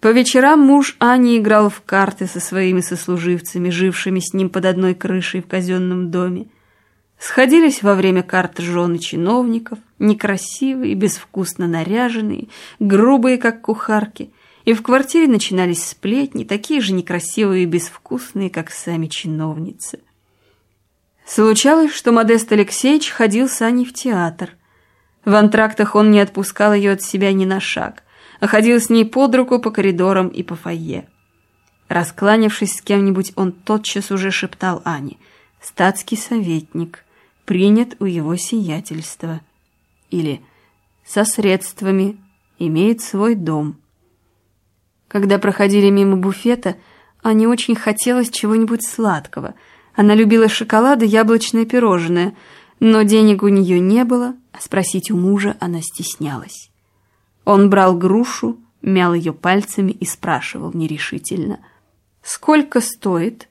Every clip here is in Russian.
По вечерам муж Ани играл в карты со своими сослуживцами, жившими с ним под одной крышей в казенном доме. Сходились во время карт жены чиновников, некрасивые, безвкусно наряженные, грубые, как кухарки, и в квартире начинались сплетни, такие же некрасивые и безвкусные, как сами чиновницы. Случалось, что Модест Алексеевич ходил с Аней в театр. В антрактах он не отпускал ее от себя ни на шаг, а ходил с ней под руку по коридорам и по фойе. Раскланявшись с кем-нибудь, он тотчас уже шептал Ане: «Статский советник, принят у его сиятельства», или «со средствами, имеет свой дом». Когда проходили мимо буфета, Ане очень хотелось чего-нибудь сладкого. Она любила шоколад и яблочное пирожное, но денег у нее не было, а спросить у мужа она стеснялась. Он брал грушу, мял ее пальцами и спрашивал нерешительно: «Сколько стоит?»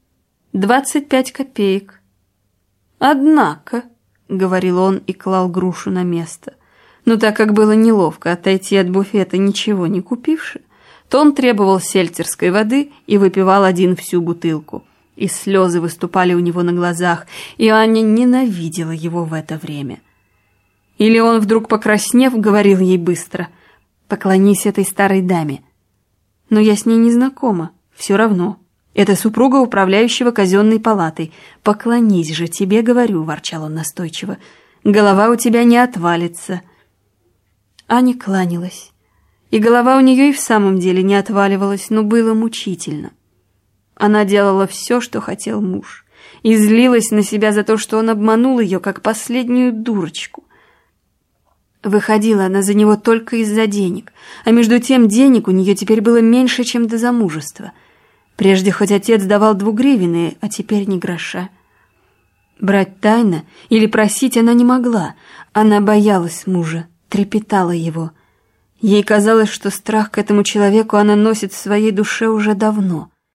«25 копеек». «Однако», — говорил он и клал грушу на место. Но так как было неловко отойти от буфета, ничего не купивши, то он требовал сельтерской воды и выпивал один всю бутылку. И слезы выступали у него на глазах, и Аня ненавидела его в это время. Или он, вдруг покраснев, говорил ей быстро: «Поклонись этой старой даме». «Но я с ней не знакома, все равно. Это супруга управляющего казенной палатой. Поклонись же, тебе говорю», — ворчал он настойчиво. «Голова у тебя не отвалится». Аня кланялась. И голова у нее и в самом деле не отваливалась, но было мучительно. Она делала все, что хотел муж, и злилась на себя за то, что он обманул ее, как последнюю дурочку. Выходила она за него только из-за денег, а между тем денег у нее теперь было меньше, чем до замужества. Прежде хоть отец давал 2 гривенные, а теперь ни гроша. Брать тайно или просить она не могла. Она боялась мужа, трепетала его. Ей казалось, что страх к этому человеку она носит в своей душе уже давно.